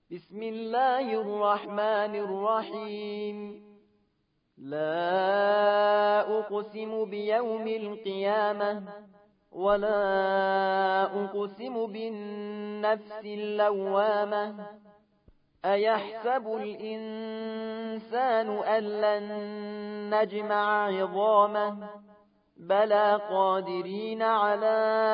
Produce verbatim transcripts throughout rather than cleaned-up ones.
بسم الله الرحمن الرحيم. لا أقسم بيوم القيامة ولا أقسم بالنفس اللوامة. أيحسب الإنسان أن لن نجمع عظامه بلى قادرين على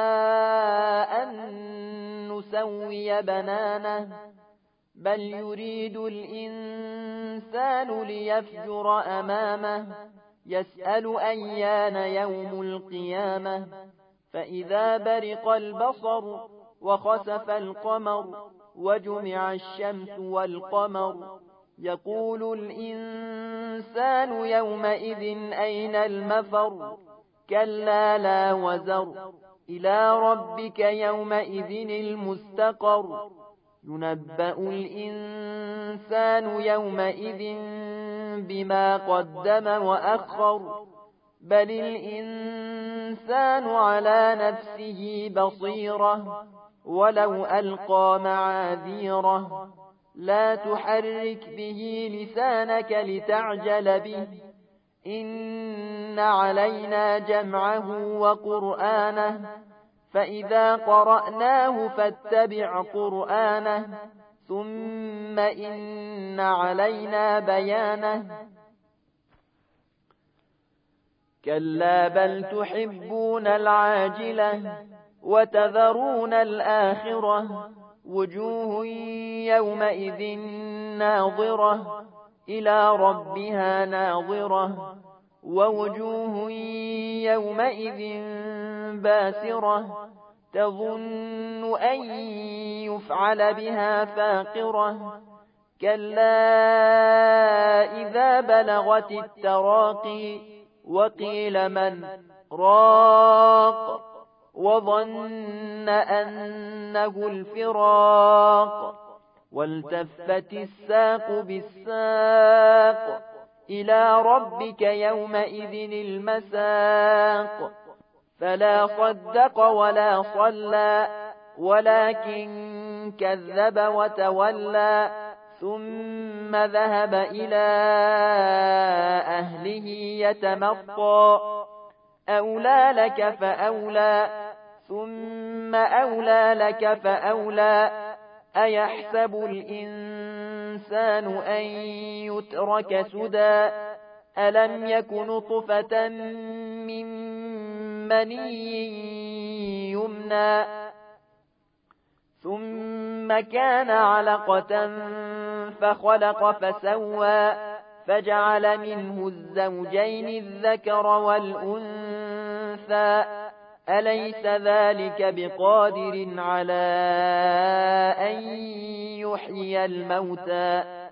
أن نسوي بنانه بل يريد الإنسان ليفجر أمامه يسأل أيان يوم القيامة. فإذا برق البصر وخسف القمر وجمع الشمس والقمر يقول الإنسان يومئذ أين المفر كلا لا وزر إلى ربك يومئذ المستقر. ينبأ الإنسان يومئذ بما قدم وأخر بل الإنسان على نفسه بصيرة ولو ألقى معاذيره. لا تحرك به لسانك لتعجل به إن علينا جمعه وقرآنه فإذا قرأناه فاتبع قرآنه ثم إن علينا بيانه. كلا بل تحبون العاجلة وتذرون الآخرة وجوه يومئذ ناظرة إلى ربها ناظرة ووجوه يومئذ باسرة تظن أن يفعل بها فاقرة. كلا إذا بلغت التراقي وقيل من راق وظن أنه الفراق والتفت الساق بالساق إلى ربك يومئذ المساق. فلا صدق ولا صلى ولكن كذب وتولى ثم ذهب إلى أهله يتمطى. أولى لك فأولى ثم أولى لك فأولى. أيحسب الإنسان أن يترك سدى ألم يكن نطفة من مني يمنى ثم كان علقة فخلق فسوى فجعل منه الزوجين الذكر والأنثى. أليس ذلك بقادر على أن يحيي الموتى